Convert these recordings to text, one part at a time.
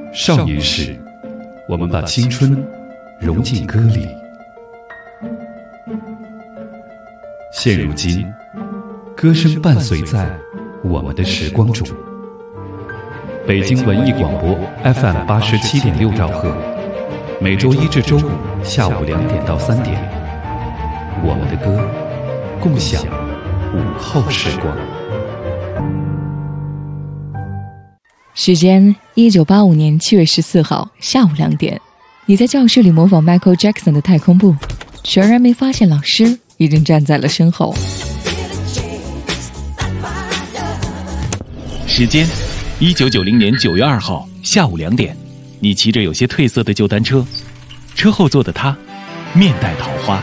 少年时，我们把青春融进歌里。现如今，歌声伴随在我们的时光中。北京文艺广播 FM 87.6兆赫，每周一至周五下午2点到3点，我们的歌，共享午后时光。 时间1985年7月14号下午2点，你在教室里模仿 Michael Jackson 的太空步，全然没发现老师已经站在了身后。 时间1990年9月2号下午2点，你骑着有些褪色的旧单车，车后座的他面带桃花。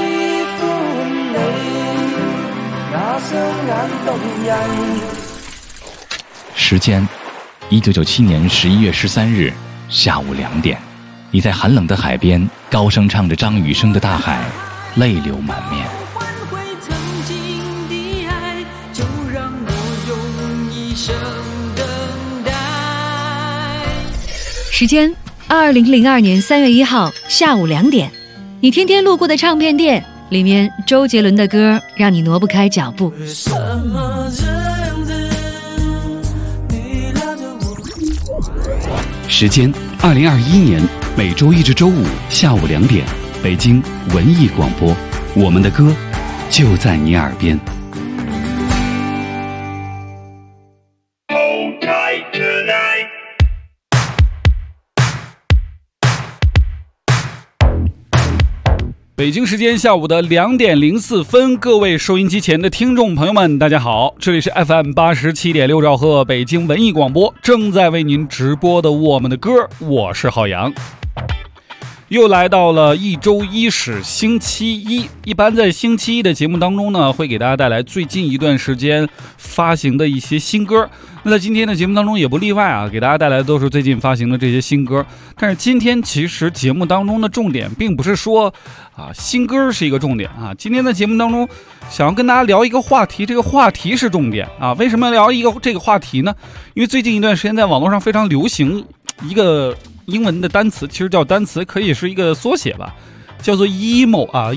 时间1997年11月13日下午2点，你在寒冷的海边高声唱着张雨生的《大海》，泪流满面。 时间2002年3月1号下午2点，你天天路过的唱片店，里面周杰伦的歌让你挪不开脚步。 时间2021年每周一至周五下午2点，北京文艺广播，我们的歌就在你耳边。 北京时间下午的2点04分，各位收音机前的听众朋友们，大家好，这里是 FM 87.6兆赫北京文艺广播，正在为您直播的我们的歌，我是浩洋。又来到了一周一始星期一，一般在星期一的节目当中呢，会给大家带来最近一段时间发行的一些新歌。那在今天的节目当中也不例外啊，给大家带来的都是最近发行的这些新歌。但是今天其实节目当中的重点并不是说新歌是一个重点啊。今天的节目当中想要跟大家聊一个话题，这个话题是重点啊。为什么要聊这个话题呢？因为最近一段时间在网络上非常流行一个英文的单词，其实叫单词，可以是一个缩写吧，叫做 emo 啊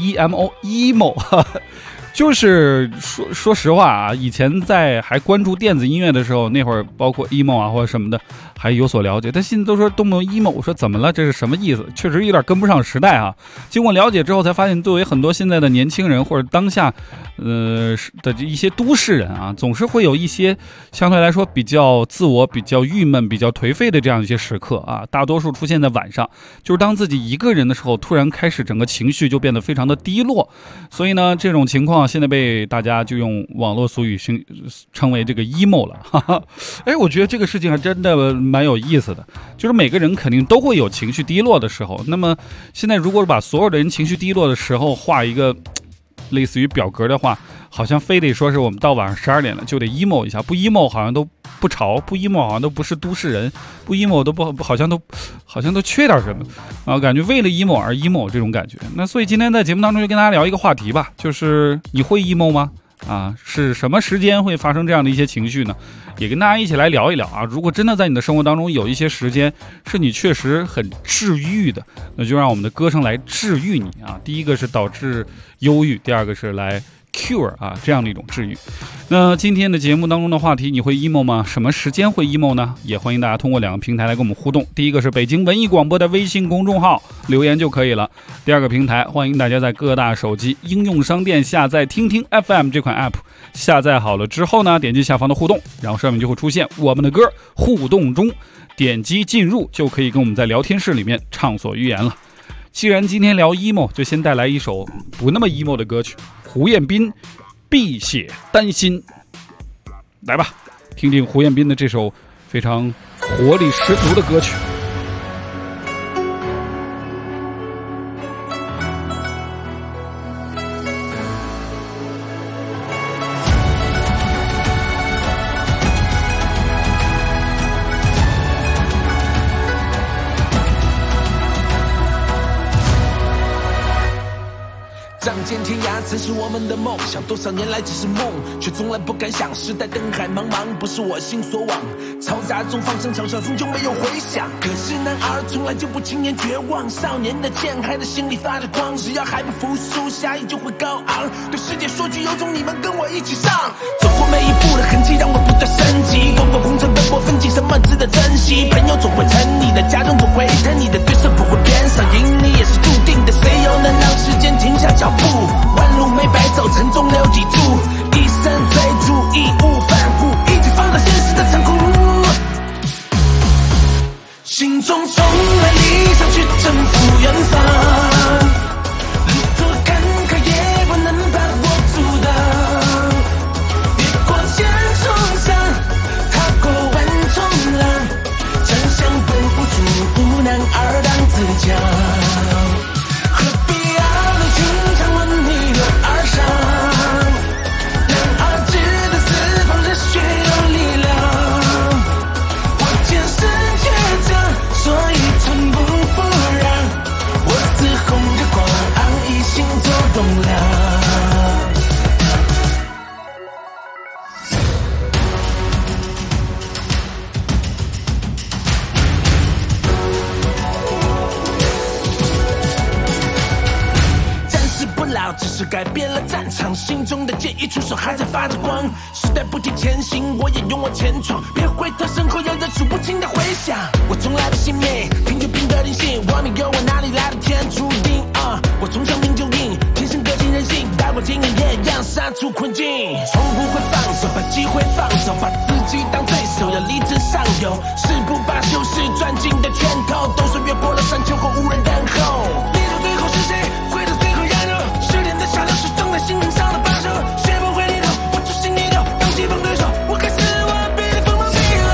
，emo， 就是说实话啊，以前在还关注电子音乐的时候，那会儿包括 emo 啊或者什么的还有所了解，但现在都说动不动 emo， 我说怎么了？这是什么意思？确实有点跟不上时代啊。经过了解之后才发现，作为很多现在的年轻人或者当下的一些都市人啊，总是会有一些相对来说比较自我、比较郁闷、比较颓废的这样一些时刻啊。大多数出现在晚上，就是当自己一个人的时候，突然开始整个情绪就变得非常的低落。所以呢，这种情况现在被大家就用网络俗语称为这个 emo 了。哈哈，我觉得这个事情还真的蛮有意思的，就是每个人肯定都会有情绪低落的时候。那么现在如果把所有的人情绪低落的时候画一个类似于表格的话，好像非得说是我们到晚上12点了就得 emo 一下，不 emo 好像都不潮，不 emo 好像都不是都市人，不 emo 都不好像都缺点什么啊，感觉为了 emo 而 emo 这种感觉。那所以今天在节目当中就跟大家聊一个话题吧，就是你会 emo 吗？是什么时间会发生这样的一些情绪呢？也跟大家一起来聊一聊啊。如果真的在你的生活当中有一些时间是你确实很治愈的，那就让我们的歌声来治愈你啊。第一个是导致忧郁，第二个是来 cure 这样的一种治愈。那今天的节目当中的话题，你会 emo 吗？什么时间会 emo 呢？也欢迎大家通过2个平台来跟我们互动。第一个是北京文艺广播的微信公众号留言就可以了，第2个平台欢迎大家在各大手机应用商店下载听听 FM 这款 app， 下载好了之后呢，点击下方的互动，然后上面就会出现我们的歌互动中，点击进入就可以跟我们在聊天室里面畅所欲言了。既然今天聊 emo， 就先带来一首不那么 emo 的歌曲，胡彦斌碧血丹心，来吧，听听胡彦斌的这首非常活力十足的歌曲。 仗剑天涯曾是我们的梦想，多少年来只是梦，却从来不敢想。时代灯海茫茫，不是我心所往。嘈杂中放声嘲笑，终究没有回响。可是男儿从来就不轻言绝望，少年的剑还在心里发着光。只要还不服输，下一就会高昂。对世界说句有种，你们跟我一起上。走过每一步的痕迹，让我不断升级。滚滚红尘，奔波奋进，什么值得珍惜？朋友总会疼你的，家人总会疼你的，对手不会变少，赢你也是注定的。谁又能让时间停下脚步？弯路没白走，沉重留几注，一生追逐，义无反顾，一起放大现实的残酷。心中充满理想，去征服远方。路途坎坷也不能把我阻挡。越过千重山，踏过万重浪，将相本无助，无难而当自强。何必要你情长问逆流而上？男儿志在四方，热血有力量。我见识倔强，所以寸步不让。我似红着光，以心作栋梁。只是改变了战场，心中的剑一出手还在发着光。时代不停前行，我也勇往前闯，别回头，身后有着数不清的回响。我从来不信命，听就凭个定性，我命由我哪里来的天注定啊！我从小命就硬，天生个性任性，打过经验也一样杀出困境。从不会放手，把机会放手，把自己当对手，要力争上游。誓不罢休是攥紧的拳头，都说越过了山丘后无人等候。列到最后是谁？回到最后压轴，失恋的下流是种在心灵上的把手，学不会离头，我就心里头，当棋逢对手，我开始我被锋芒逼了。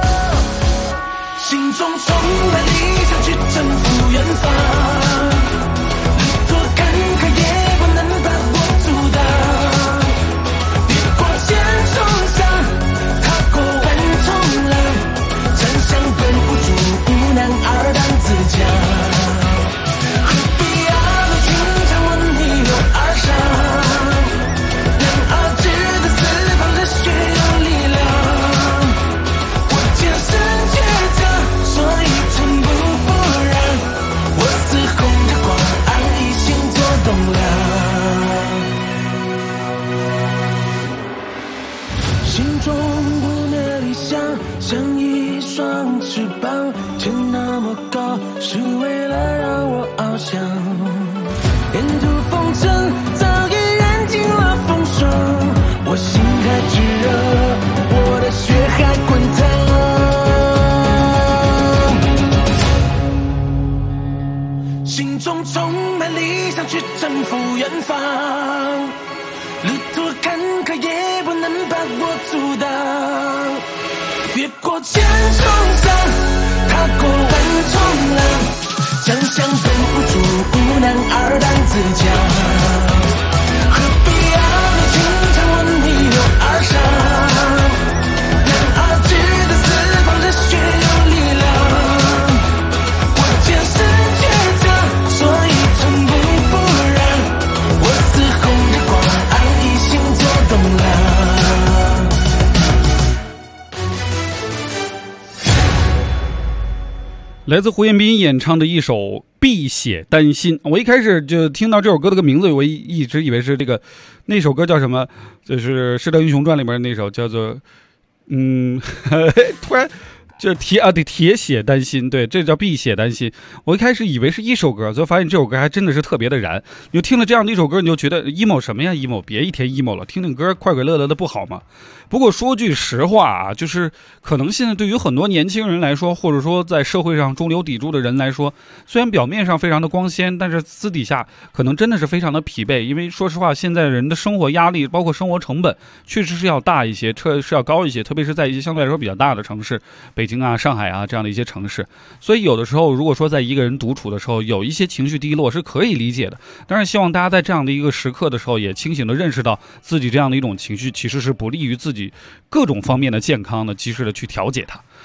心中充满理想，去征服远方。路途坎坷也不能把我阻挡。越过千重山，踏过万重浪，真相本无助，无难而当自强。何必要你情长问逆流而上？男儿志在四方，热血有力量。我见识倔强，所以寸步不让。我似红着光，以心作栋梁。心中不灭理想，像一双翅膀，天那么高，是为了让我翱翔。沿途风尘早已染尽了风霜，我心还炙热，我的血还滚烫。心中充满理想，去征服远方。路途坎坷也不能把我阻挡。越过千重山，踏过万重浪，将相本无助，无难而当自强。何必要你情长问逆流而上？男儿志在四方，热血有力量。我见识倔强，所以寸步不让。我似红着光，以心作栋梁。 来自胡彦斌演唱的一首《碧血丹心》，我一开始就听到这首歌的名字，我一直以为是那首歌叫什么，就是《射雕英雄传》里面的那首叫做突然就铁血丹心，对，这叫碧血丹心。我一开始以为是一首歌，最后发现这首歌还真的是特别的燃。你就听了这样的一首歌，你就觉得 emo 什么呀 emo， 别一天 emo 了，听听歌快快乐乐的不好吗？不过说句实话啊，就是可能现在对于很多年轻人来说，或者说在社会上中流砥柱的人来说，虽然表面上非常的光鲜，但是私底下可能真的是非常的疲惫。因为说实话，现在人的生活压力包括生活成本确实是要大一些，是要高一些，特别是在一些相对来说比较大的城市，北京啊、上海啊这样的一些城市。所以有的时候如果说在一个人独处的时候有一些情绪低落是可以理解的，当然希望大家在这样的一个时刻的时候也清醒的认识到自己这样的一种情绪其实是不利于自己各种方面的健康的，及时的去调节它。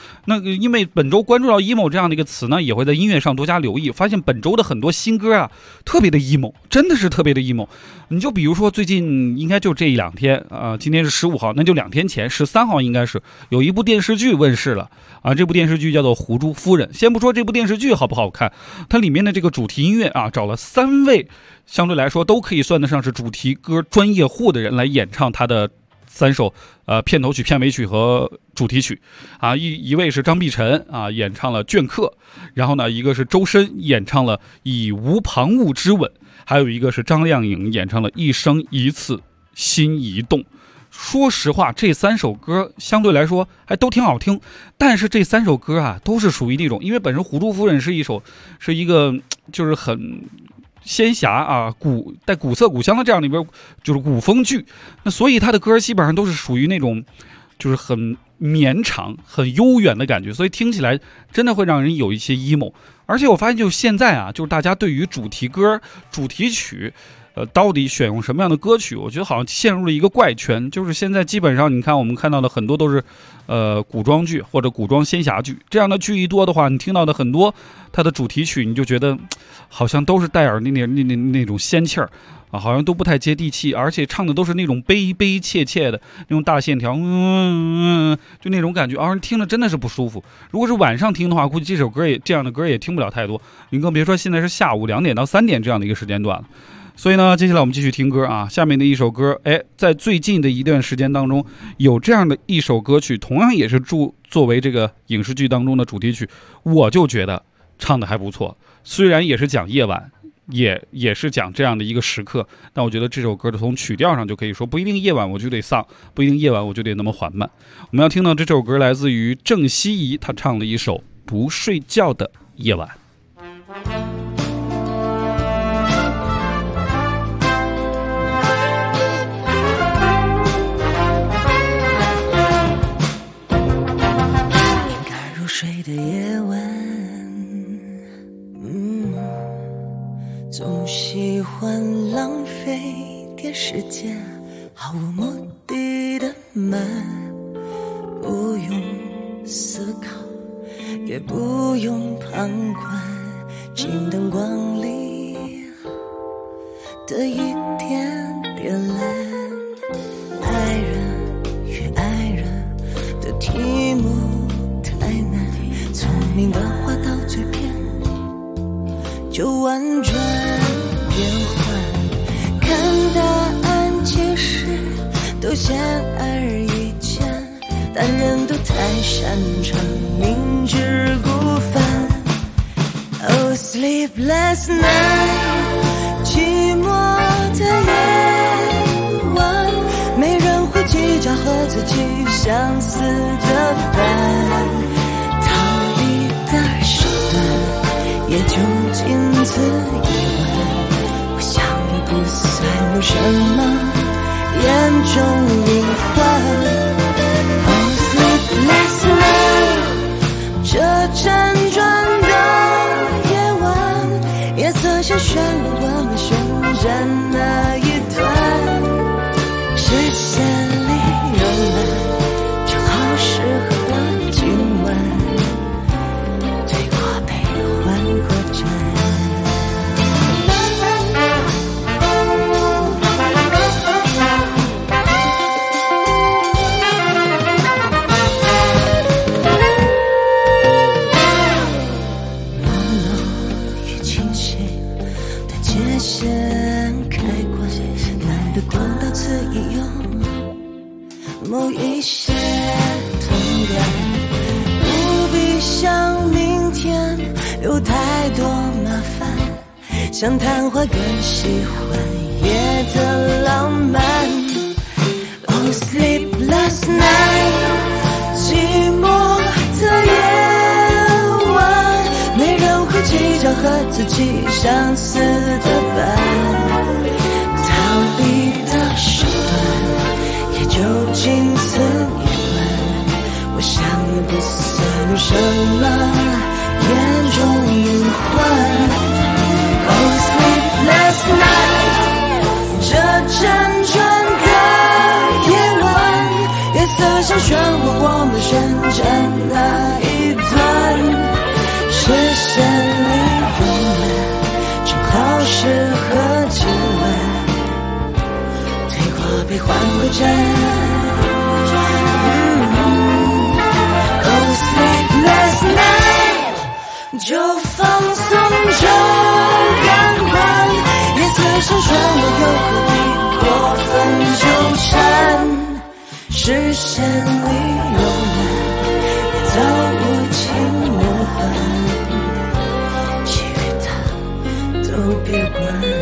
那因为本周关注到 emo 这样的一个词呢，也会在音乐上多加留意，发现本周的很多新歌啊，特别的 emo， 真的是特别的 emo。你就比如说最近应该就这1-2天啊，今天是15号，那就2天前13号应该是有一部电视剧问世了啊，这部电视剧叫做《狐珠夫人》。先不说这部电视剧好不好看，它里面的这个主题音乐啊，找了3位相对来说都可以算得上是主题歌专业户的人来演唱它的3首片头曲、片尾曲和主题曲啊，一位是张碧晨啊演唱了《镌刻》，然后呢一个是周深演唱了《以无旁骛之吻》，还有一个是张靓颖演唱了《一生一次心移动》。说实话，这3首歌相对来说还都挺好听，但是这3首歌啊都是属于那种，因为本身《狐珠夫人》是一个就是很仙侠啊，带古色古香的这样的一边就是古风剧，那所以他的歌基本上都是属于那种就是很绵长很悠远的感觉，所以听起来真的会让人有一些 emo。 而且我发现就是现在啊，就是大家对于主题歌主题曲到底选用什么样的歌曲，我觉得好像陷入了一个怪圈，就是现在基本上你看我们看到的很多都是古装剧或者古装仙侠剧，这样的剧一多的话，你听到的很多它的主题曲你就觉得好像都是带点那种仙气儿啊，好像都不太接地气，而且唱的都是那种悲悲切切的那种大线条，就那种感觉，人听着真的是不舒服。如果是晚上听的话，估计这样的歌也听不了太多，你更别说现在是下午2点到3点这样的一个时间段了。所以呢，接下来我们继续听歌啊。下面的一首歌，在最近的一段时间当中，有这样的一首歌曲，同样也是作为这个影视剧当中的主题曲，我就觉得唱的还不错。虽然也是讲夜晚，也是讲这样的一个时刻，但我觉得这首歌的从曲调上就可以说，不一定夜晚我就得丧，不一定夜晚我就得那么缓慢。我们要听到这首歌来自于郑希怡，她唱了一首《不睡觉的夜晚》。 睡的夜晚，总喜欢浪费点时间，毫无目的的慢，不用思考，也不用旁观，进灯光里的一点点蓝，爱人与爱人的题目聪明的话到嘴边就婉转变换，看答案其实都显而易见，但人都太擅长明知故犯。 Oh sleepless night， 寂寞的夜晚，没人会计较和自己相似的伴，手段也就仅此一吻，我想也不算有什么严重隐患。Oh sleepless night， 这辗转的夜晚，夜色下旋律我们旋转那一段，视线里慵懒，正好适合的今晚。某一些同感，不必想明天有太多麻烦，想谈话更喜欢夜的浪漫。Oh sleepless night， 寂寞的夜晚，没人会计较和自己相似的伴，逃避的手段也就仅此一吻，我想也不算有什么严重隐患。Oh sleepless night， 这辗转的夜晚，夜色像漩涡，我们旋转那被换回真。Oh sleepless night， 就放松就赶快，夜色闪烁我又何必过分纠缠，视线里永远也走不清梦幻，其余的都别管。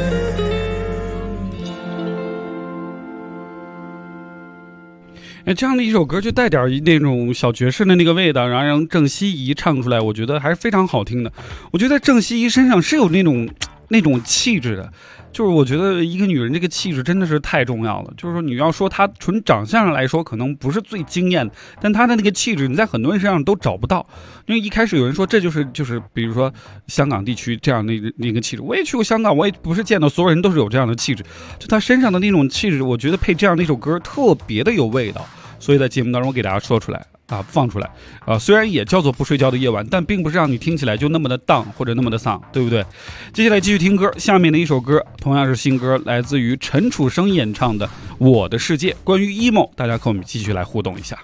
这样的一首歌就带点那种小爵士的那个味道，然后让郑希怡唱出来，我觉得还是非常好听的。我觉得郑希怡身上是有那种气质的，就是我觉得一个女人这个气质真的是太重要了。就是说你要说她纯长相上来说可能不是最惊艳的，但她的那个气质你在很多人身上都找不到。因为一开始有人说这就是比如说香港地区这样的那个气质，我也去过香港，我也不是见到所有人都是有这样的气质，就她身上的那种气质，我觉得配这样的一首歌特别的有味道。所以在节目当中给大家说出来啊，放出来啊，虽然也叫做不睡觉的夜晚，但并不是让你听起来就那么的荡或者那么的丧，对不对？接下来继续听歌，下面的一首歌同样是新歌，来自于陈楚生演唱的《我的世界》。关于 emo， 大家和我们继续来互动一下。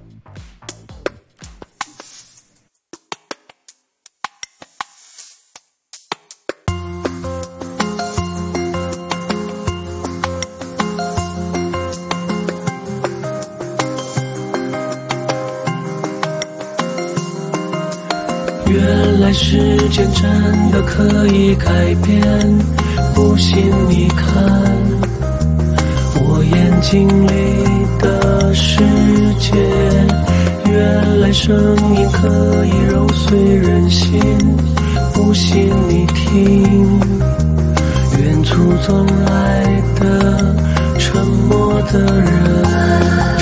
原来时间真的可以改变，不信你看我眼睛里的世界，原来声音可以揉碎人心，不信你听远处走来的沉默的人。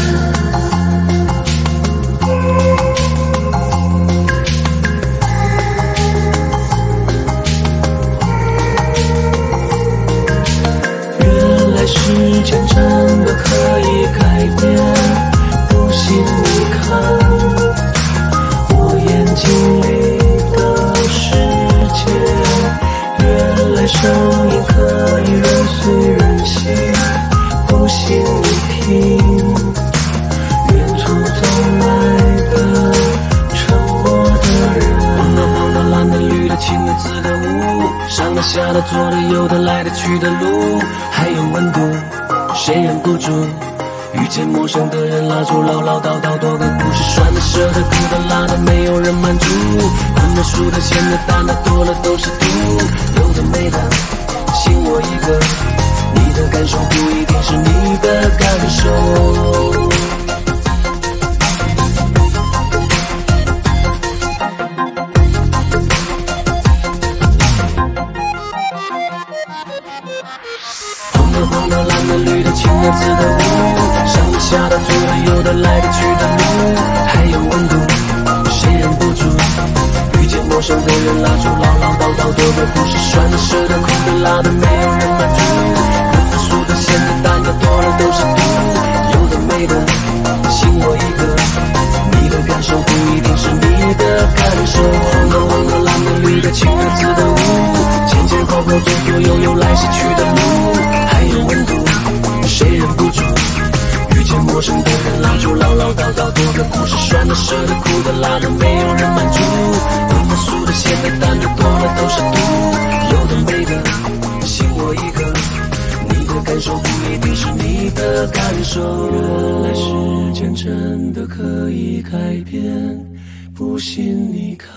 时间真的可以改变，不信你看我眼睛里的世界，原来声音可以揉碎人心，不信你听远处走来的沉默的人。红的黄的蓝的绿的青的紫的雾，上的下的左的右的来的去的路，还有温度谁忍不住遇见陌生的人，拉住唠唠叨叨多个故事，酸的涩的苦的辣的没有人满足，困的熟的咸的淡的多了都是毒，有的没的信我一个，你的感受不一定是你的感受。黄的蓝的绿的青的紫的雾，上的下的左的右的来的去的路，还有温度谁忍不住遇见陌生的人，拉住唠唠叨叨多个故事，酸的涩的苦的辣的没有人满足，苦的熟的咸的淡的多了都是毒，有的没的信我一个，你的感受不一定是你的感受。红的黄的蓝的绿的青的紫的雾，前前后后左左右右来是去的路，还有温度谁忍不住遇见陌生的人，拉住唠唠叨叨多个故事，酸的涩的苦的辣的没有人满足，苦的熟的咸的淡的多了都是毒，有的没的信我一个，你的感受不一定是你的感受。原来时间真的可以改变，不信你看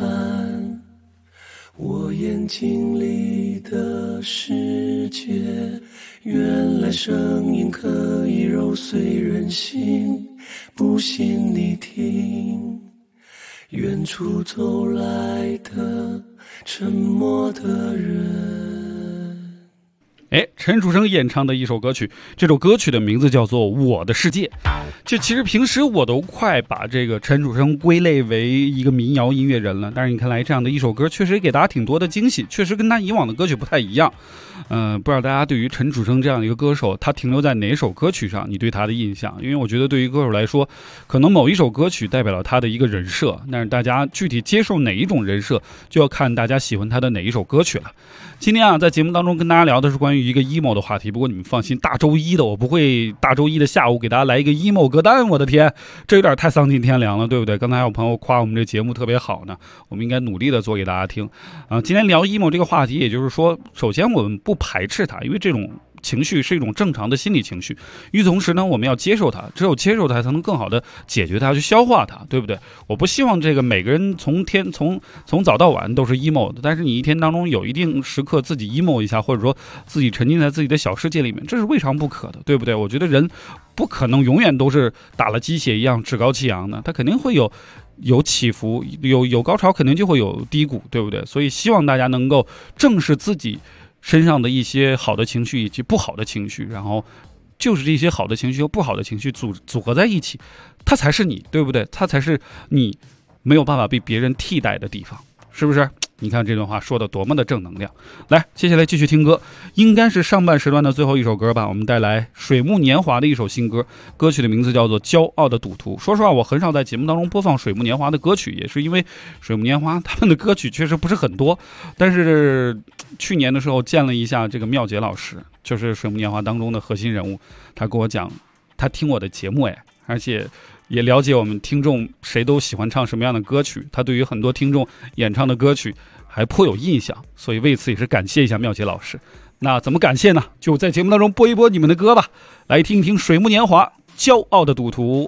我眼睛里的世界，原来声音可以揉碎人心，不信你听远处走来的沉默的人。 陈楚生演唱的一首歌曲，这首歌曲的名字叫做《我的世界》。就其实平时我都快把这个陈楚生归类为一个民谣音乐人了，但是你看来这样的一首歌确实给大家挺多的惊喜，确实跟他以往的歌曲不太一样。不知道大家对于陈楚生这样的一个歌手，他停留在哪首歌曲上，你对他的印象？因为我觉得对于歌手来说，可能某一首歌曲代表了他的一个人设，但是大家具体接受哪一种人设，就要看大家喜欢他的哪一首歌曲了。今天在节目当中跟大家聊的是关于一个 emo 的话题，不过你们放心，大周一的我不会大周一的下午给大家来一个 emo 歌单，我的天，这有点太丧尽天良了，对不对？刚才还有朋友夸我们这节目特别好呢，我们应该努力的做给大家听。今天聊 emo 这个话题，也就是说，首先我们不排斥它，因为这种情绪是一种正常的心理情绪，与此同时呢，我们要接受它，只有接受它才能更好的解决它，去消化它，对不对？我不希望这个每个人从早到晚都是 emo 的，但是你一天当中有一定时刻自己 emo 一下，或者说自己沉浸在自己的小世界里面，这是未尝不可的，对不对？我觉得人不可能永远都是打了鸡血一样趾高气扬的，他肯定会有起伏，有高潮，肯定就会有低谷，对不对？所以希望大家能够正视自己身上的一些好的情绪以及不好的情绪，然后就是这些好的情绪和不好的情绪组合在一起，它才是你，对不对？它才是你没有办法被别人替代的地方，是不是？你看这段话说的多么的正能量。来，接下来继续听歌，应该是上半时段的最后一首歌吧，我们带来水木年华的一首新歌，歌曲的名字叫做《骄傲的赌徒》。说实话，我很少在节目当中播放水木年华的歌曲，也是因为水木年华他们的歌曲确实不是很多，但是去年的时候见了一下这个妙杰老师，就是水木年华当中的核心人物，他跟我讲他听我的节目，而且也了解我们听众谁都喜欢唱什么样的歌曲，他对于很多听众演唱的歌曲还颇有印象，所以为此也是感谢一下妙杰老师。那怎么感谢呢？就在节目当中播一播你们的歌吧，来听一听水木年华《骄傲的赌徒》。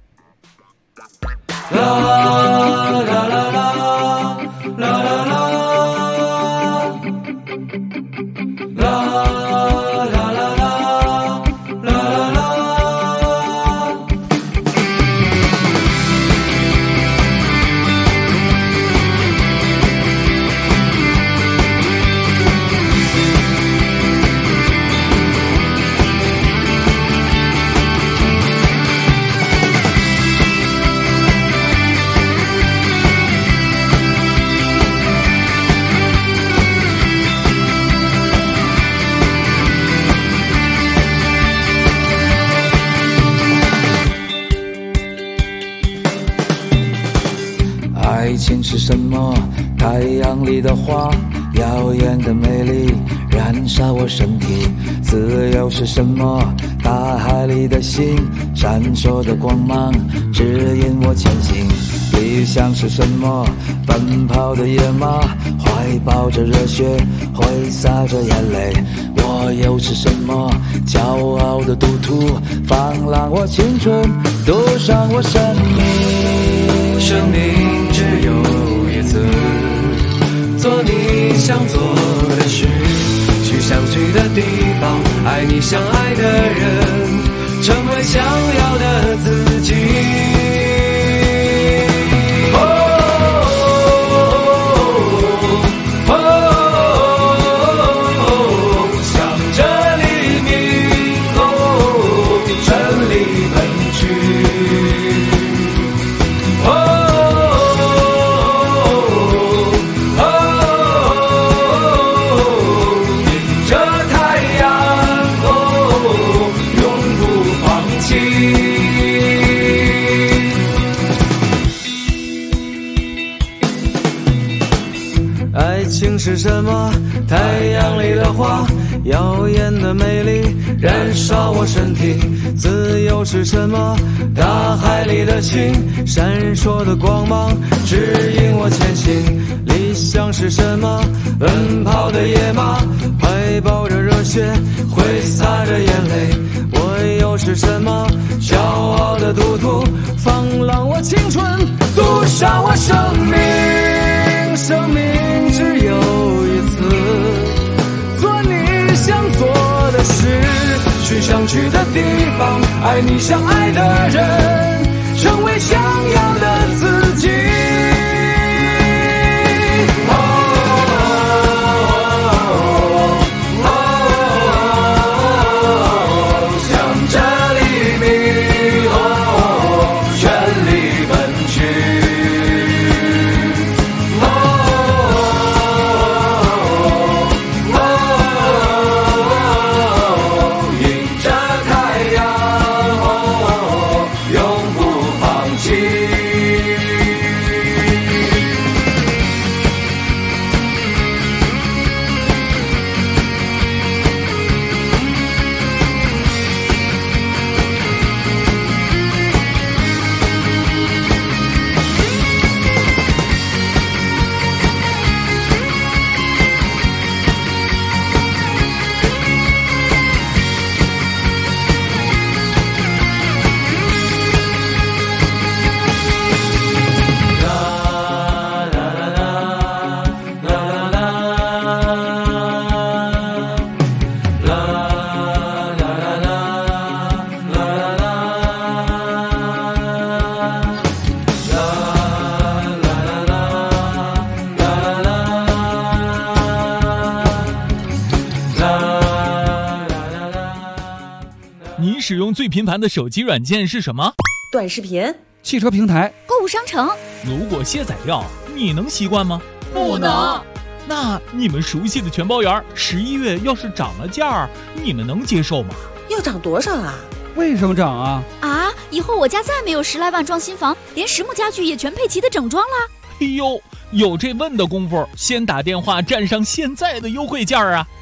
啦啦啦啦啦啦啦啦爱情是什么？太阳里的花，耀眼的美丽，燃烧我身体。自由是什么？大海里的星，闪烁的光芒，指引我前行。理想是什么？奔跑的野马，怀抱着热血，挥洒着眼泪。我又是什么？骄傲的赌徒，放浪我青春，赌上我生命。生命只有一次，做你想做的事，去想去的地方，爱你想爱的人，成为想要的自己。爱情是什么？太阳里的花，耀眼的美丽，燃烧我身体。自由是什么？大海里的星，闪烁的光芒，指引我前行。理想是什么？奔跑的野马，怀抱着热血，挥洒着眼泪。我又是什么？骄傲的赌徒，放浪我青春，赌上我生命。生命只有一次，做你想做的事，去想去的地方，爱你想爱的人，成为想要的自己。永不放弃。 使用最频繁的手机软件是什么？ 短视频、 汽车平台、 购物商城。 如果卸载掉，你能习惯吗？ 不能。 那你们熟悉的全包园11月要是涨了价，你们能接受吗？ 要涨多少啊？ 为什么涨啊？ 以后我家再没有10来万装新房，连实木家具也全配齐的整装啦。 哎呦，有这问的功夫，先打电话占上现在的优惠价啊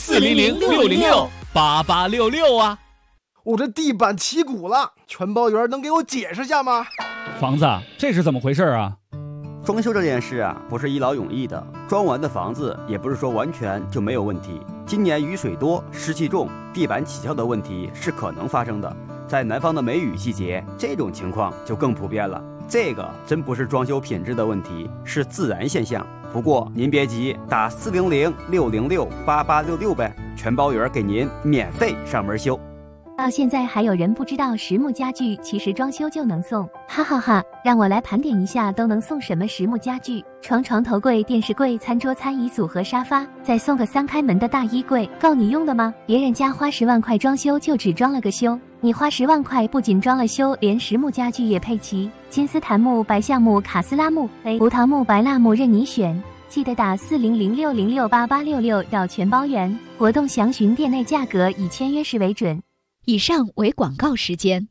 ！400-606-8866啊！ 我这地板起鼓了，全包园能给我解释下吗？ 房子，这是怎么回事啊？ 装修这件事啊，不是一劳永逸的，装完的房子也不是说完全就没有问题。今年雨水多、湿气重，地板起翘的问题是可能发生的。在南方的梅雨季节，这种情况就更普遍了。这个真不是装修品质的问题，是自然现象。不过您别急，打400-606-8866呗，全包园给您免费上门修。 到现在还有人不知道实木家具其实装修就能送，哈哈哈！让我来盘点一下都能送什么实木家具：床头柜、电视柜、餐桌、餐椅组合、沙发，再送个3开门的大衣柜，够你用的吗？别人家花10万块装修就只装了个修，你花10万块不仅装了修，连实木家具也配齐，金丝檀木、白橡木、卡斯拉木、葡萄木、白蜡木任你选。记得打400-606-8866到全包园，活动详询店内价格，以签约时为准。 以上为广告时间。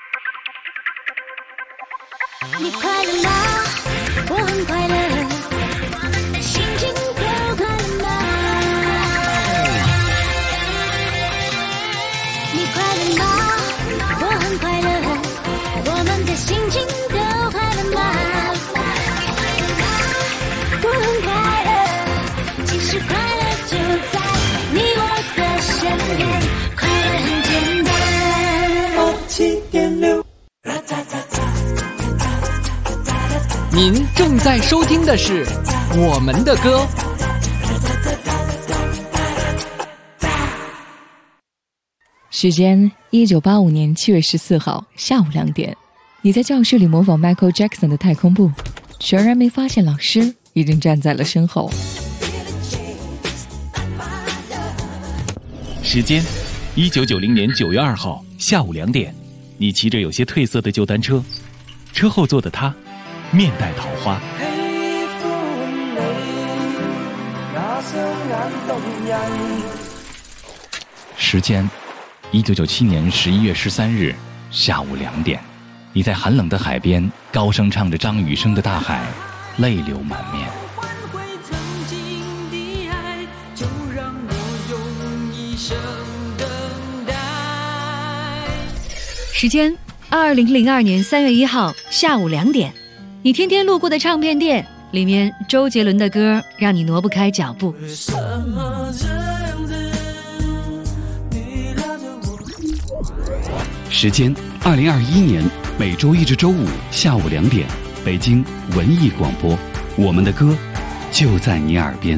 你快乐吗？我很快乐，心情都快乐吗？你快乐吗？我很快乐，我们的心情都快乐吗？我很快乐，其实快乐就在你我的身边，快乐很简单。7.6。 您正在收听的是我们的歌。 时间1985年7月14号下午2点，你在教室里模仿 Michael Jackson 的太空步，全然没发现老师已经站在了身后。 时间1990年9月2号下午2点，你骑着有些褪色的旧单车，车后座的他面带桃花。时间1997年11月13日下午2点，你在寒冷的海边高声唱着张雨生的《大海》，泪流满面。 时间2002年3月1号下午2点，你天天路过的唱片店，里面周杰伦的歌让你挪不开脚步。 时间2021年每周一至周五下午2点，北京文艺广播，我们的歌就在你耳边。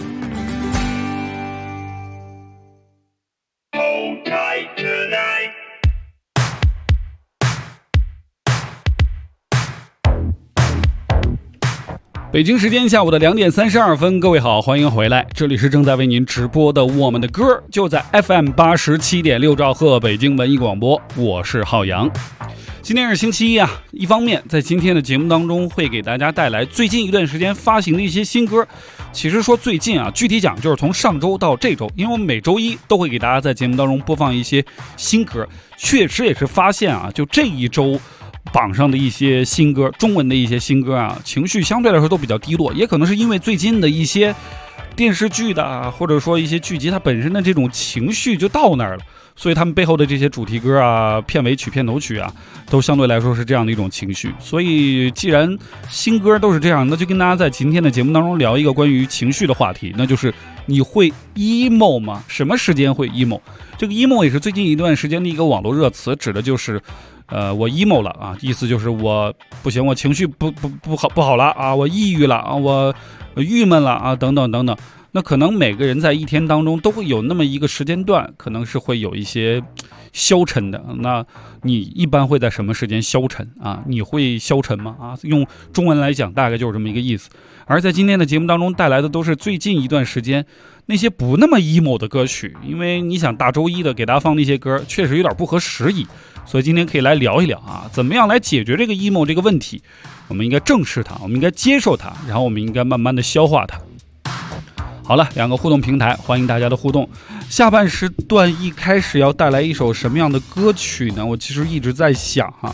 北京时间下午的2点32分，各位好，欢迎回来，这里是正在为您直播的我们的歌，就在 FM 87.6兆赫北京文艺广播，我是浩洋。今天是星期一啊，一方面在今天的节目当中会给大家带来最近一段时间发行的一些新歌。其实说最近啊，具体讲就是从上周到这周，因为我们每周一都会给大家在节目当中播放一些新歌，确实也是发现啊，就这一周榜上的一些新歌，中文的一些新歌啊，情绪相对来说都比较低落，也可能是因为最近的一些电视剧的或者说一些剧集，它本身的这种情绪就到那儿了，所以他们背后的这些主题歌啊、片尾曲、片头曲啊，都相对来说是这样的一种情绪。所以既然新歌都是这样，那就跟大家在今天的节目当中聊一个关于情绪的话题，那就是你会 emo 吗？什么时间会 emo？ 这个 emo 也是最近一段时间的一个网络热词，指的就是我 emo 了啊，意思就是我不行，我情绪不好了啊，我抑郁了啊，我郁闷了啊，等等等等。那可能每个人在一天当中都会有那么一个时间段，可能是会有一些消沉的。那你一般会在什么时间消沉啊？你会消沉吗？啊，用中文来讲，大概就是这么一个意思。而在今天的节目当中带来的都是最近一段时间那些不那么 emo 的歌曲，因为你想大周一的给大家放那些歌，确实有点不合时宜，所以今天可以来聊一聊啊，怎么样来解决这个 emo 这个问题？我们应该正视它，我们应该接受它，然后我们应该慢慢的消化它。好了，两个互动平台，欢迎大家的互动。下半时段一开始要带来一首什么样的歌曲呢？我其实一直在想哈，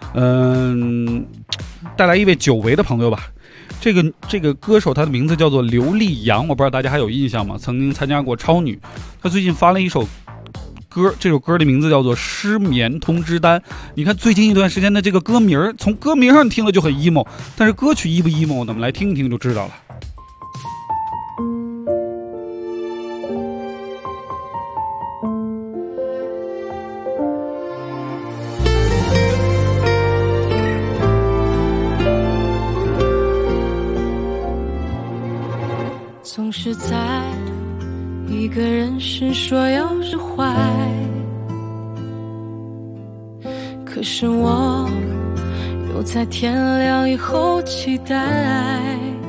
带来一位久违的朋友吧。这个歌手他的名字叫做刘力扬，我不知道大家还有印象吗？曾经参加过超女，他最近发了一首歌，这首歌的名字叫做《失眠通知单》。你看最近一段时间的这个歌名，从歌名上听了就很 emo， 但是歌曲 emo 不 emo 呢？我们来听一听就知道了。 总是在一个人时说要释怀，可是我又在天亮以后期待，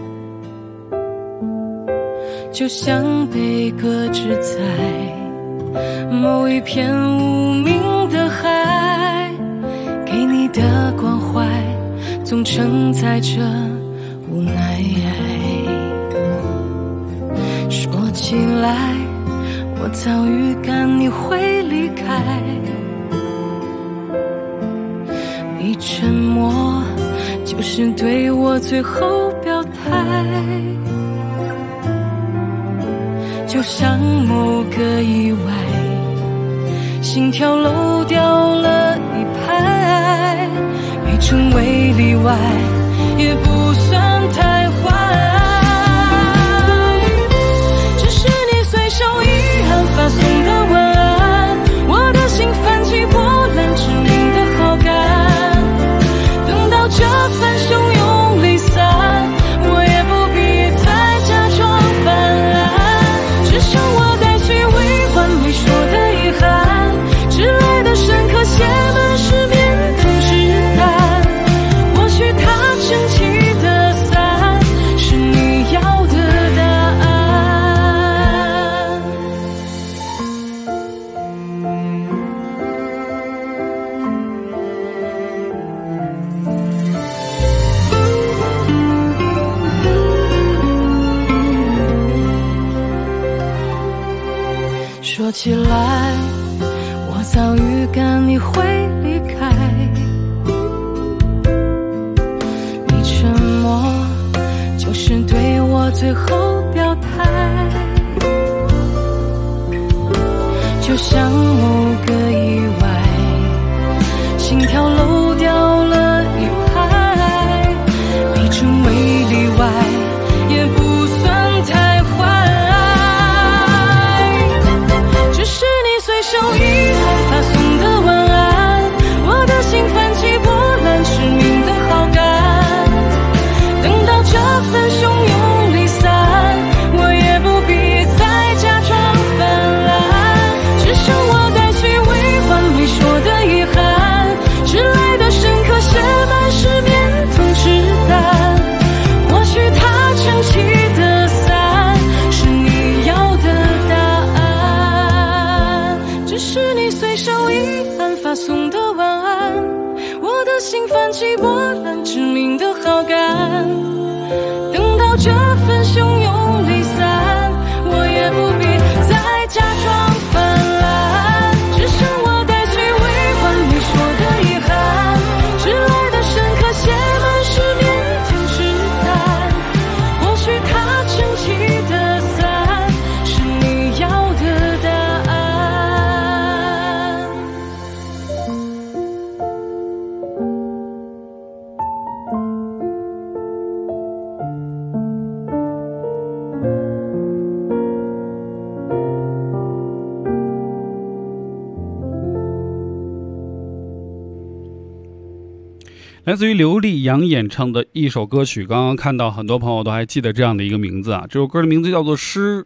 就像被搁置在某一片无名的海，给你的关怀总承载着无奈。说起来我早预感你会离开，你沉默就是对我最后表态，就像某个意外，心跳漏掉了一拍，没成为例外也不算太坏，发送的文案，我的心泛起波澜，致命的好感，等到这份汹涌离散，我也不必再假装泛滥，只剩我带去未完没说的遗憾，迟来的深刻写满失眠通知单，或许它撑起的伞是你要的答案。说起来我早预感你会离开，你沉默就是对我最后表态，就像某个意外，心跳漏掉了一拍，没成为例外也不算太坏，手一按发送的文案，我的心泛起波澜，致命的好感，等到这份汹涌离散，我也不必再假装泛滥，只剩我带去未完没说的遗憾，迟来的深刻写满失眠通知单，或许它撑起的伞是你要的答案，只是你随手一按发送的晚安，我的心泛起波澜，致命的好感，等到这份汹涌离散，我也不必再假装泛滥，只剩我带去未完没说的遗憾，迟来的深刻写满失眠通知单，或许它撑起的伞是你要的答案。 来自于刘力扬演唱的一首歌曲，刚刚看到很多朋友都还记得这样的一个名字啊，这首歌的名字叫做失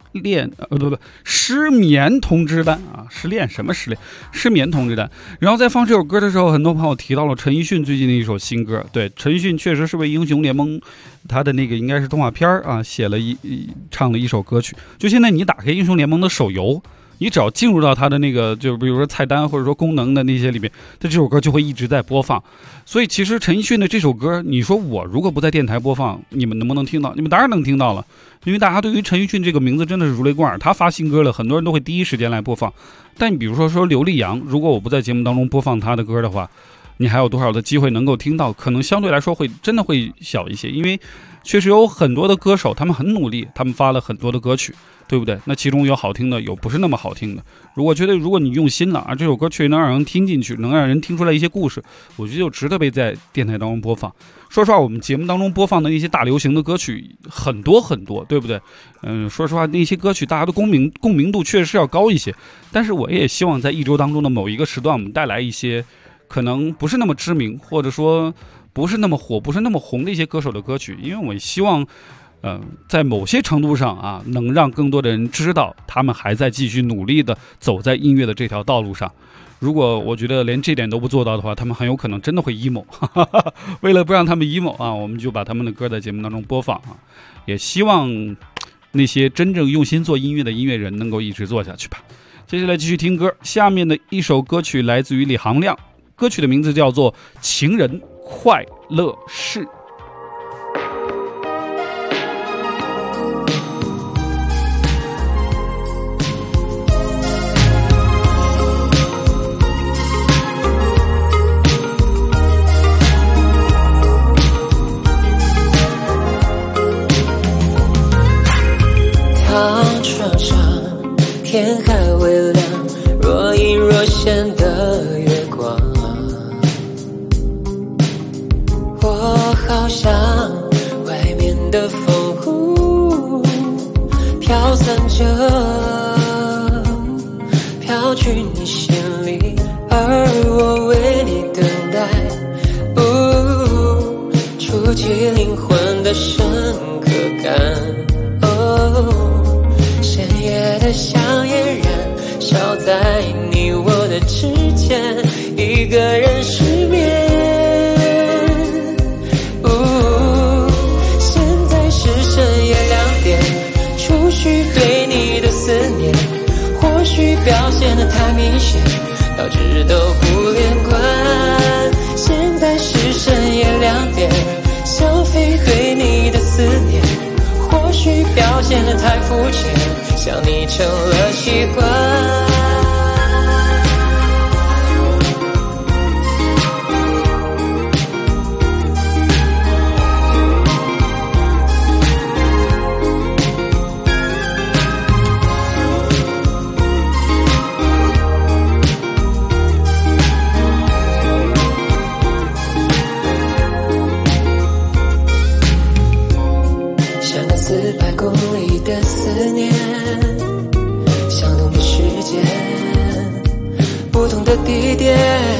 眠通知单啊，失恋什么失恋？失眠通知单。然后在放这首歌的时候，很多朋友提到了陈奕迅最近的一首新歌，对，陈奕迅确实是为英雄联盟他的那个应该是动画片啊写了唱了一首歌曲。就现在你打开英雄联盟的手游，你只要进入到它的那个，就比如说菜单或者说功能的那些里面，它这首歌就会一直在播放。所以其实陈奕迅的这首歌，你说我如果不在电台播放，你们能不能听到？你们当然能听到了，因为大家对于陈奕迅这个名字真的是如雷贯耳，他发新歌了，很多人都会第一时间来播放。但你比如说刘力扬，如果我不在节目当中播放他的歌的话，你还有多少的机会能够听到？可能相对来说真的会小一些，因为确实有很多的歌手，他们很努力，他们发了很多的歌曲，对不对？那其中有好听的，有不是那么好听的。如果你用心了啊，这首歌确实能让人听进去，能让人听出来一些故事，我觉得就值得被在电台当中播放。说实话，我们节目当中播放的那些大流行的歌曲很多很多，对不对？说实话，那些歌曲大家的共鸣度确实是要高一些。但是我也希望在一周当中的某一个时段，我们带来一些可能不是那么知名，或者说不是那么火、不是那么红的一些歌手的歌曲，因为我希望在某些程度上啊，能让更多的人知道他们还在继续努力的走在音乐的这条道路上。如果我觉得连这点都不做到的话，他们很有可能真的会 emo 为了不让他们 emo 啊，我们就把他们的歌在节目当中播放啊，也希望那些真正用心做音乐的音乐人能够一直做下去吧。接下来继续听歌，下面的一首歌曲来自于李行亮，歌曲的名字叫做《情人快乐事》。 床上天还未亮，若隐若现的月光，我好像外面的风呼飘散着，飘去你心里，而我为你等待，触及灵魂的深刻感。深夜的香烟燃烧在你我的之间，一个人失眠。现在是深夜2点，储蓄对你的思念，或许表现得太明显，导致都不连贯。现在是深夜2点，消费对你的思念，或许表现得太肤浅，想你成了习惯。像那400公里的思念，相同的时间，不同的地点，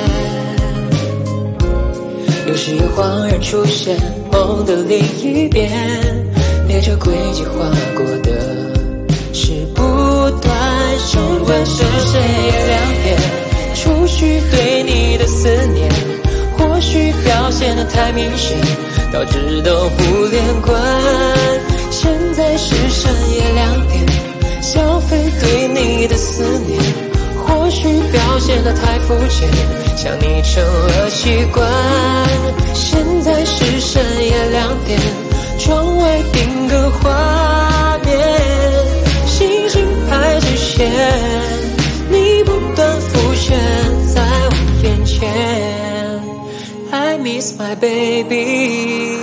有时又恍然出现梦的另一边，列车轨迹划过的是不断循环。是深夜2点，储蓄对你的思念，或许表现得太明显，导致都不连贯。现在是深夜2点，消费对你的思念，或许表现得太肤浅，想你成了习惯。现在是深夜2点，窗外定格画面，星星排直线，你不断浮现在我眼前。I miss my baby。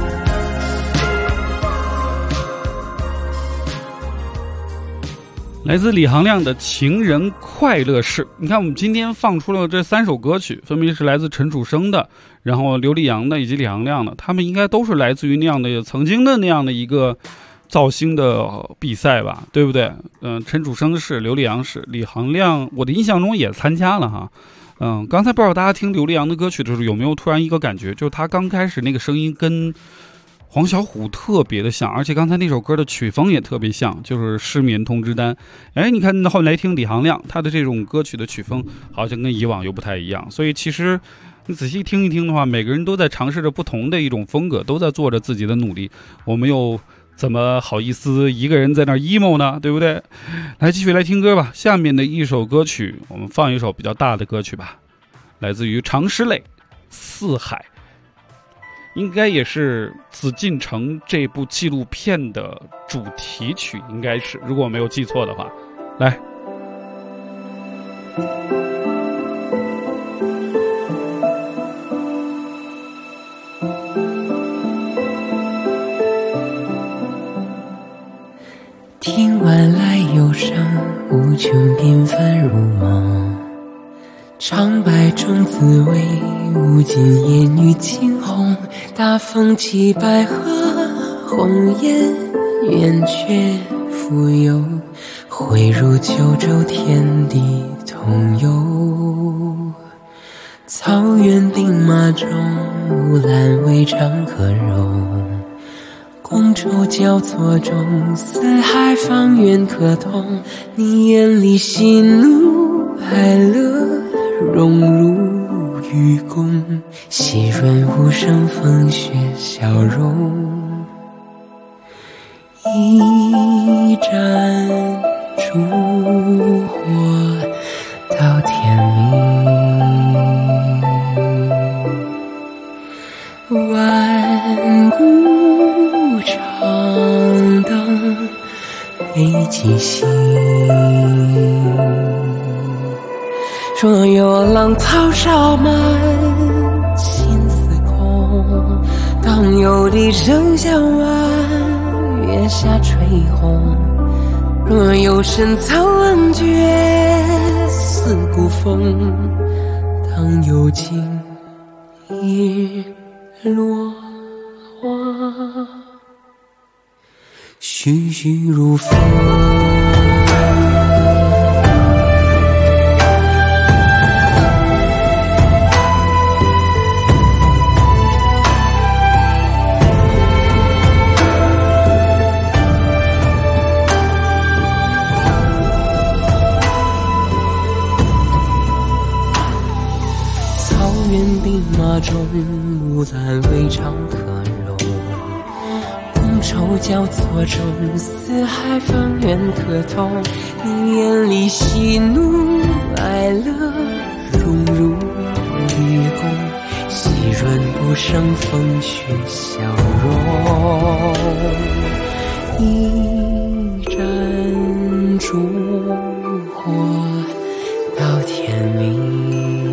来来自李行亮的《情人快乐事》。你看我们今天放出了这3首歌曲，分别是来自陈楚生的，然后刘力扬的以及李行亮的，他们应该都是来自于那样的曾经的那样的一个造星的比赛吧，对不对？陈楚生是，刘力扬是，李行亮我的印象中也参加了哈。刚才不知道大家听刘力扬的歌曲的时候有没有突然一个感觉，就是他刚开始那个声音跟黄小琥特别的像，而且刚才那首歌的曲风也特别像，就是失眠通知单。你看后来听李行亮，他的这种歌曲的曲风好像跟以往又不太一样，所以其实你仔细听一听的话，每个人都在尝试着不同的一种风格，都在做着自己的努力，我们又怎么好意思一个人在那 emo 呢，对不对？来继续来听歌吧，下面的一首歌曲我们放一首比较大的歌曲吧，来自于常石磊《四海》，应该也是《紫禁城》这部纪录片的主题曲，应该是，如果我没有记错的话。来， 听晚来忧伤，无穷平凡如梦，尝百种滋味，无尽烟雨惊鸿，大风起百合，红颜圆缺浮游，汇入九州天地同游。草原兵马中，乌兰围场可容，觥筹交错中，四海方圆可通。你眼里喜怒哀乐融入愚公，细润无声风雪笑容。一盏烛火到天明，万古长灯北极星。若有浪涛烧满心似空，当有笛声响完月下吹红。若有深藏冷绝似古风，当有今夜落花栩栩如风。中乌兰围场可容，觥筹交错中，四海方圆可通。你眼里喜怒哀乐融入愚公，细润不胜风雪笑容。一盏烛火到天明，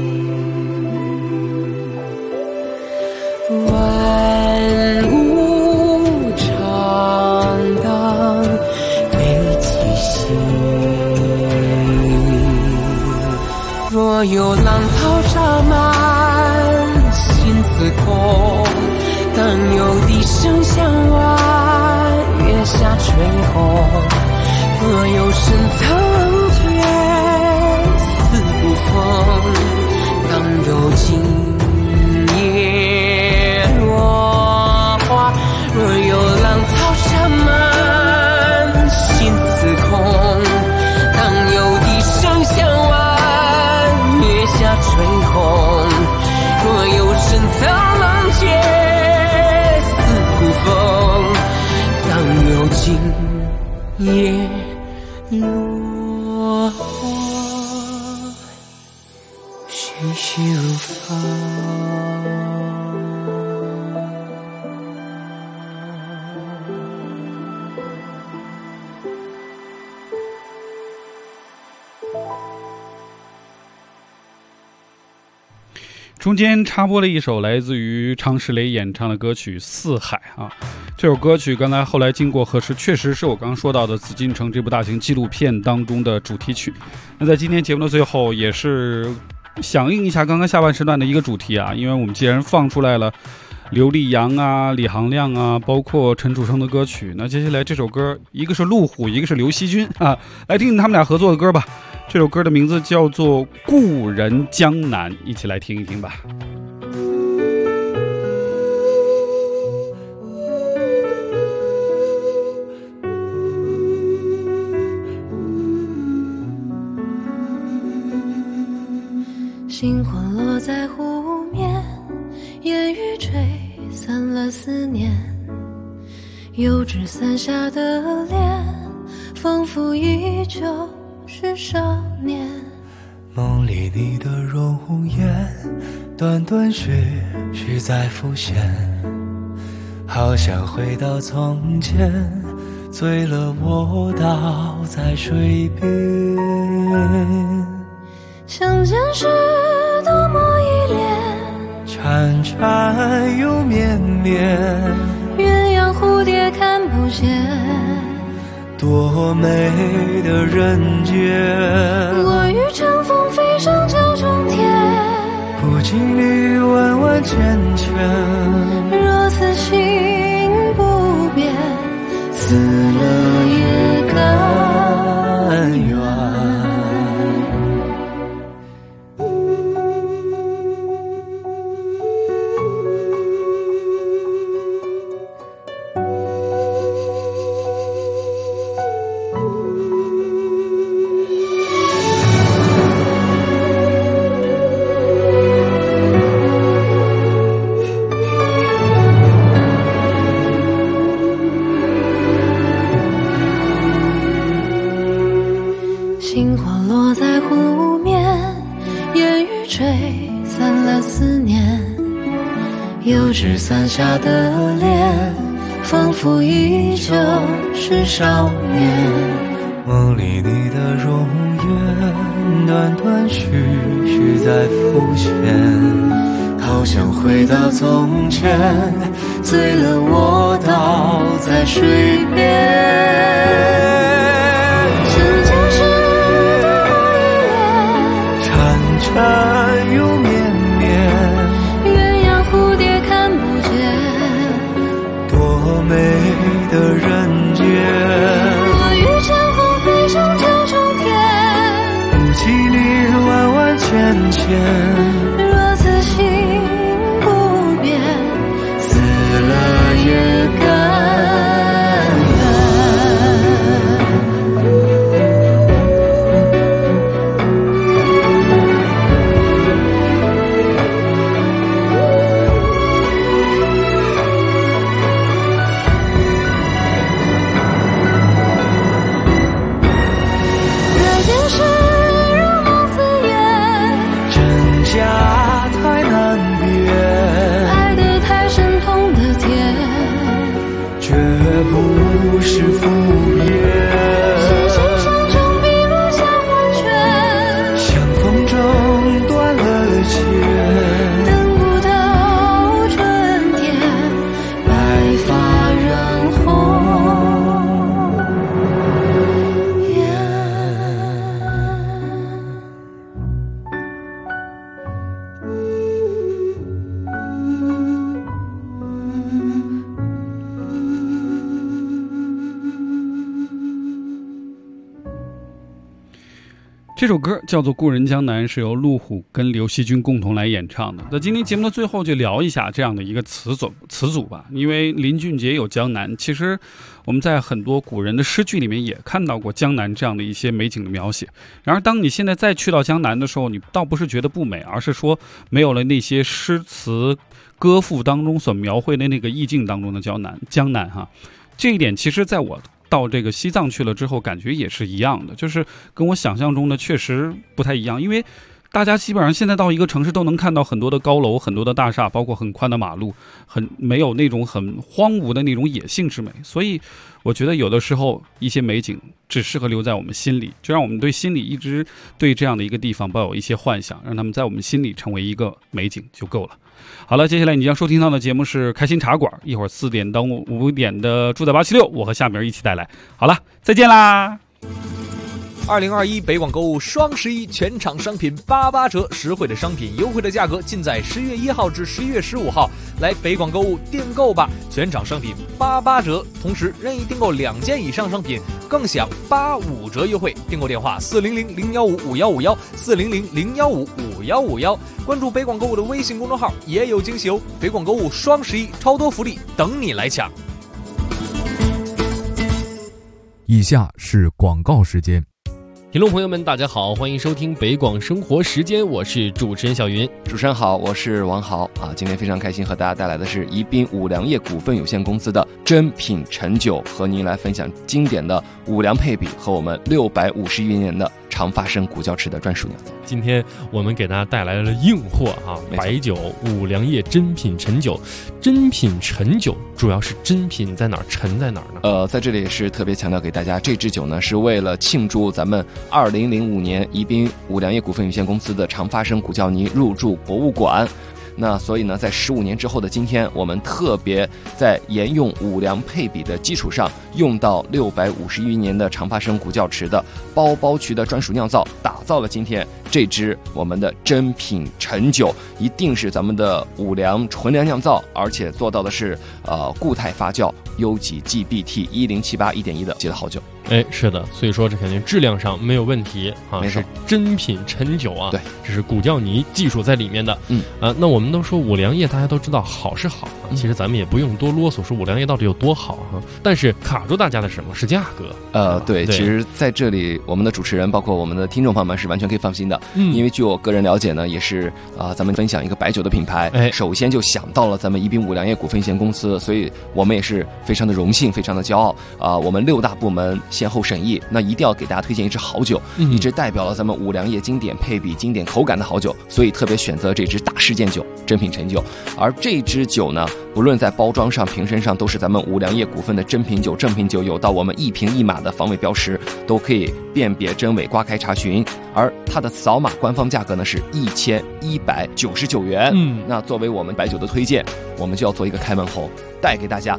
万物长当北极星。若有浪涛沙满心似空，当有笛声响完月下吹红。若有深藏冷绝似古风，当有今夜落花。若有浪涛沙满心似空，当有笛声响完月下吹红。若有深藏冷绝似古风，当有今夜落花栩栩如风。 中间插播了一首来自于常石磊演唱的歌曲《四海》啊，这首歌曲刚才后来经过核实，确实是我刚刚说到的《紫禁城》这部大型纪录片当中的主题曲。那在今天节目的最后，也是响应一下刚刚下半时段的一个主题啊，因为我们既然放出来了刘力扬啊、李行亮啊，包括陈楚生的歌曲，那接下来这首歌一个是陆虎，一个是刘惜君啊，来听听他们俩合作的歌吧。这首歌的名字叫做《故人江南》，一起来听一听吧。 星火落在湖面，烟雨吹散了思念，油纸伞下的脸，仿佛依旧是少年。 梦里你的容颜，断断续续在浮现，好想回到从前，醉了我倒在水边。 相见时多么依恋， 缠缠又绵绵， 鸳鸯蝴蝶看不见， 多美的人间。 我欲乘风飞上九重天， 不经历万万千千。 若此心不变，死了也甘愿。星火落在湖面，烟雨吹散了思念，油纸伞下的脸，仿佛依旧是少年。 梦里你的容颜，断断续续在浮现，好想回到从前，醉了我倒在水边。缠又绵绵， 鸳鸯蝴蝶看不见， 多美的人间。 我欲乘风飞上九重天， 不经历万万千千。 若此心不变，死了也甘愿。 不是敷衍， 心上中笔落下黄泉， 相逢中断了线， 等不到春天，白发染红颜。 这首歌叫做《故人江南》，是由陆虎跟刘惜君共同来演唱的。那今天节目的最后就聊一下这样的一个词组吧，因为林俊杰有江南，其实我们在很多古人的诗句里面也看到过江南这样的一些美景的描写。然而当你现在再去到江南的时候，你倒不是觉得不美，而是说没有了那些诗词歌赋当中所描绘的那个意境当中的江南哈。这一点其实在我到这个西藏去了之后，感觉也是一样的，就是跟我想象中的确实不太一样。因为大家基本上现在到一个城市都能看到很多的高楼、很多的大厦，包括很宽的马路，没有那种很荒芜的那种野性之美。所以我觉得有的时候一些美景只适合留在我们心里，就让我们对心里一直对这样的一个地方抱有一些幻想，让他们在我们心里成为一个美景就够了。好了，接下来你将收听到的节目是开心茶馆，一会儿4点到5点的住在876，我和夏明一起带来。好了，再见啦 ！2021北广购物双11全场商品88折，实惠的商品，优惠的价格，尽在11月1号至11月15号来北广购物订购吧！全场商品88折，同时任意订购2件以上商品更享85折优惠。订购电话400-015-5151，400-015-5151。关注北广购物的微信公众号，也有惊喜哦！北广购物双11超多福利等你来抢。 以下是广告时间。 听众朋友们大家好，欢迎收听北广生活时间，我是主持人小云。 主持人好，我是王豪啊。今天非常开心和大家带来的是宜宾五粮液股份有限公司的珍品陈酒，和您来分享经典的五粮配比和我们650余年的长发生古窖池的专属酿造。 今天我们给大家带来了硬货啊，白酒五粮液珍品陈酒。珍品陈酒主要是珍品在哪儿，陈在哪儿呢？ 在这里也是特别强调给大家，这支酒呢是为了庆祝咱们2005年宜宾五粮液股份有限公司的长发生古窖泥入驻博物馆。那所以呢，在15年之后的今天，我们特别在沿用五粮配比的基础上，用到650余年的长发生古窖池的包包渠的专属酿造，打造了今天这支我们的珍品陈酒，一定是咱们的五粮纯粮酿造，而且做到的是固态发酵，优级 GBT 1078 1.1的好酒。 哎，是的，所以说这肯定质量上没有问题啊，是珍品陈酒啊， 对， 这是古窖泥技术在里面的。那我们都说五粮液，大家都知道好是好啊，其实咱们也不用多啰嗦说五粮液到底有多好啊，但是卡住大家的什么是价格？ 对，其实在这里我们的主持人包括我们的听众朋友们是完全可以放心的，因为据我个人了解呢，也是咱们分享一个白酒的品牌，首先就想到了咱们宜宾五粮液股份有限公司，所以我们也是非常的荣幸，非常的骄傲我们6大部门先后审议，那一定要给大家推荐一支好酒，一支代表了咱们五粮液经典配比、经典口感的好酒，所以特别选择这支大事件酒珍品陈酒。而这支酒呢，不论在包装上、瓶身上，都是咱们五粮液股份的珍品酒。正品酒有到我们1瓶1码的防伪标识，都可以辨别真伪，刮开查询。而它的扫码官方价格呢是1199元。那作为我们白酒的推荐，我们就要做一个开门红，带给大家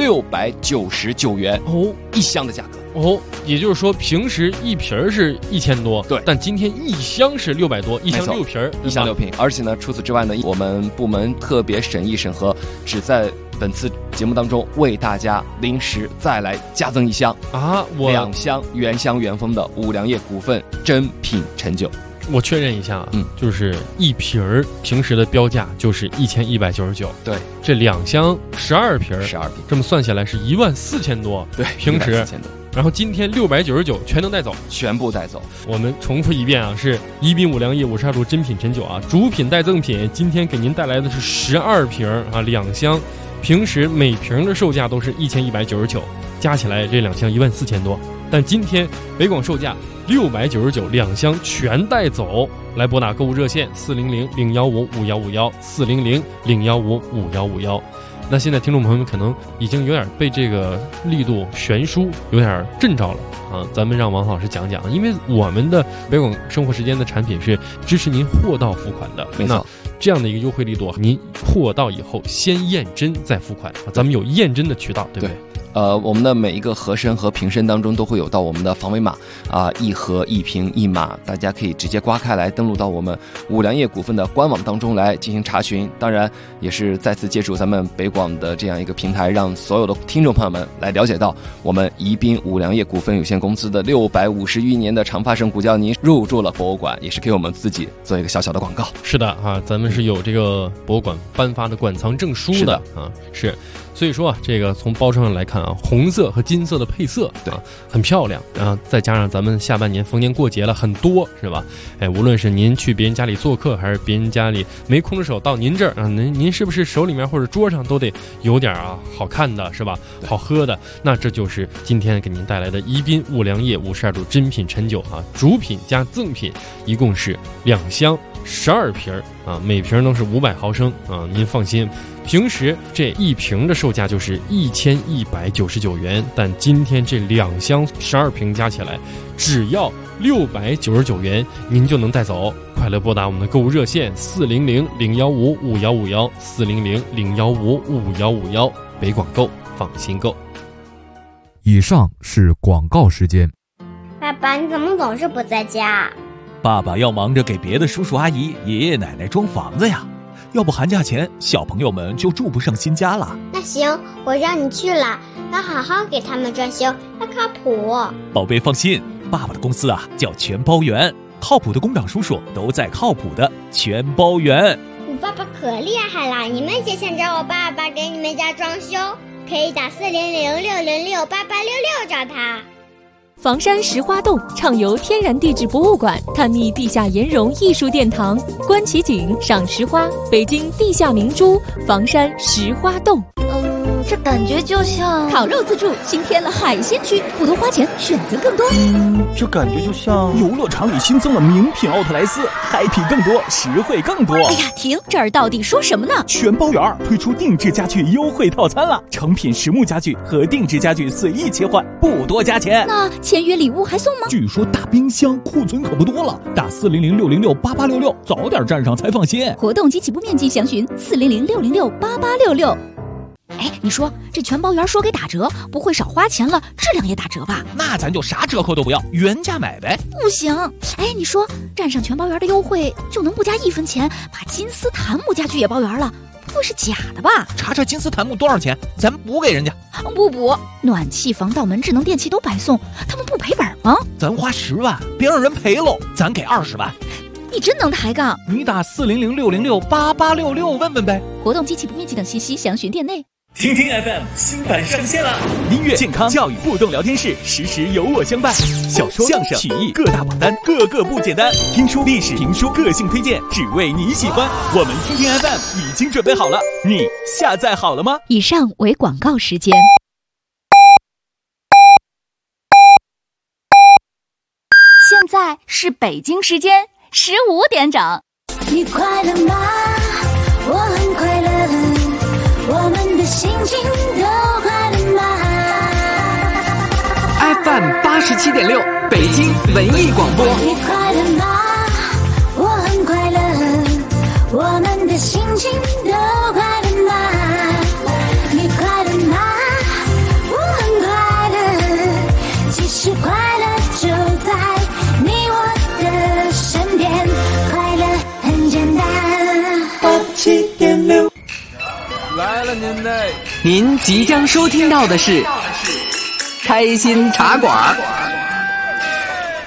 699元一箱的价格。 也就是说平时一瓶是1000多， 对， 但今天一箱是600多，一箱6瓶， 一箱6瓶。而且呢，除此之外呢，我们部门特别审议审核，只在本次节目当中为大家临时再来加赠一箱2箱原香原封的五粮液股份珍品陈酒。 我确认一下就是一瓶平时的标价就是1199， 对， 这2箱12瓶，这么算下来是14000多， 对， 平时 14000多。 然后今天699全能带走， 全部带走。 我们重复一遍啊，是宜宾五粮液52度珍品陈酒啊，主品带赠品，今天给您带来的是12瓶啊，2箱，平时每瓶的售价都是1199，加起来这2箱14000多，但今天北广售价699，2箱全带走。来拨打购物热线400-015-5151，400-015-5151。那现在听众朋友们可能已经有点被这个力度悬殊有点震着了啊！咱们让王老师讲讲，因为我们的北广生活时间的产品是支持您货到付款的， 没错。 这样的一个优惠力度，您货到以后先验真再付款，咱们有验真的渠道，对不对？ 我们的每一个盒身和瓶身当中都会有到我们的防伪码1盒1瓶1码，大家可以直接刮开来登录到我们五粮液股份的官网当中来进行查询。当然也是再次借助咱们北广的这样一个平台，让所有的听众朋友们来了解到我们宜宾五粮液股份有限公司的650余年的长发生古窖泥入驻了博物馆，也是给我们自己做一个小小的广告。 是的啊，咱们是有这个博物馆颁发的馆藏证书的啊，是。所以说这个从包装上来看啊，红色和金色的配色，对，很漂亮。然后再加上咱们下半年逢年过节了，很多是吧？哎，无论是您去别人家里做客，还是别人家里没空着手到您这儿啊，您是不是手里面或者桌上都得有点啊好看的，是吧？好喝的，那这就是今天给您带来的宜宾五粮液52度珍品陈酒啊，主品加赠品，一共是2箱12瓶啊，每瓶都是500毫升啊，您放心。平时这一瓶的售价就是1199元，但今天这2箱12瓶加起来只要699元，您就能带走。快乐拨打我们的购物热线400-015-5151，400-015-5151，北广购，放心购。 以上是广告时间。 爸爸，你怎么总是不在家？ 爸爸要忙着给别的叔叔阿姨、爷爷奶奶装房子呀，要不寒假前小朋友们就住不上新家了。 那行，我让你去了，要好好给他们装修，要靠谱。 宝贝放心，爸爸的公司啊叫全包园，靠谱的工长叔叔都在靠谱的全包园。 你爸爸可厉害了，你们也想找我爸爸给你们家装修，可以打400-606-8866找他。 房山石花洞畅游天然地质博物馆，探秘地下岩溶艺术殿堂，观奇景，赏石花，北京地下明珠房山石花洞。 这感觉就像烤肉自助新添了海鲜区，不多花钱，选择更多。 这感觉就像游乐场里新增了名品奥特莱斯，happy更多，实惠更多。 哎呀，停！这儿到底说什么呢？ 全包园推出定制家具优惠套餐了，成品实木家具和定制家具随意切换，不多加钱。 那签约礼物还送吗？ 据说大冰箱库存可不多了，打400-606-8866，早点站上才放心。 活动及起步面积详询400-606-8866。哎，你说这全包园说给打折，不会少花钱了，质量也打折吧？ 那咱就啥折扣都不要，原价买呗。 不行，哎，你说站上全包园的优惠就能不加1分钱，把金丝檀木家具也包圆了，不会是假的吧？ 查查金丝檀木多少钱，咱补给人家。 不补，暖气、防盗门、智能电器都白送，他们不赔本吗？ 咱花10万，别让人赔喽，咱给20万。 你真能抬杠！ 你打400-606-8866问问呗。 活动及起步面积等信息详询店内。 听听 FM 新版上线了，音乐、健康、教育互动聊天室，时时有我相伴。小说、相声、曲艺各大榜单，个个不简单。听书、历史、评书个性推荐，只为你喜欢。我们听听 FM 已经准备好了，你下载好了吗？ 以上为广告时间。现在是北京时间15点整。 你快乐吗？我很快乐。我们的心情都快乐吗 ？FM 87.6，北京文艺广播。 你快乐吗？我很快乐。我们的心情都快乐吗？你快乐吗？我很快乐。其实快乐就在你我的身边，快乐很简单。87.6。 来了您的， 您即将收听到的是开心茶馆。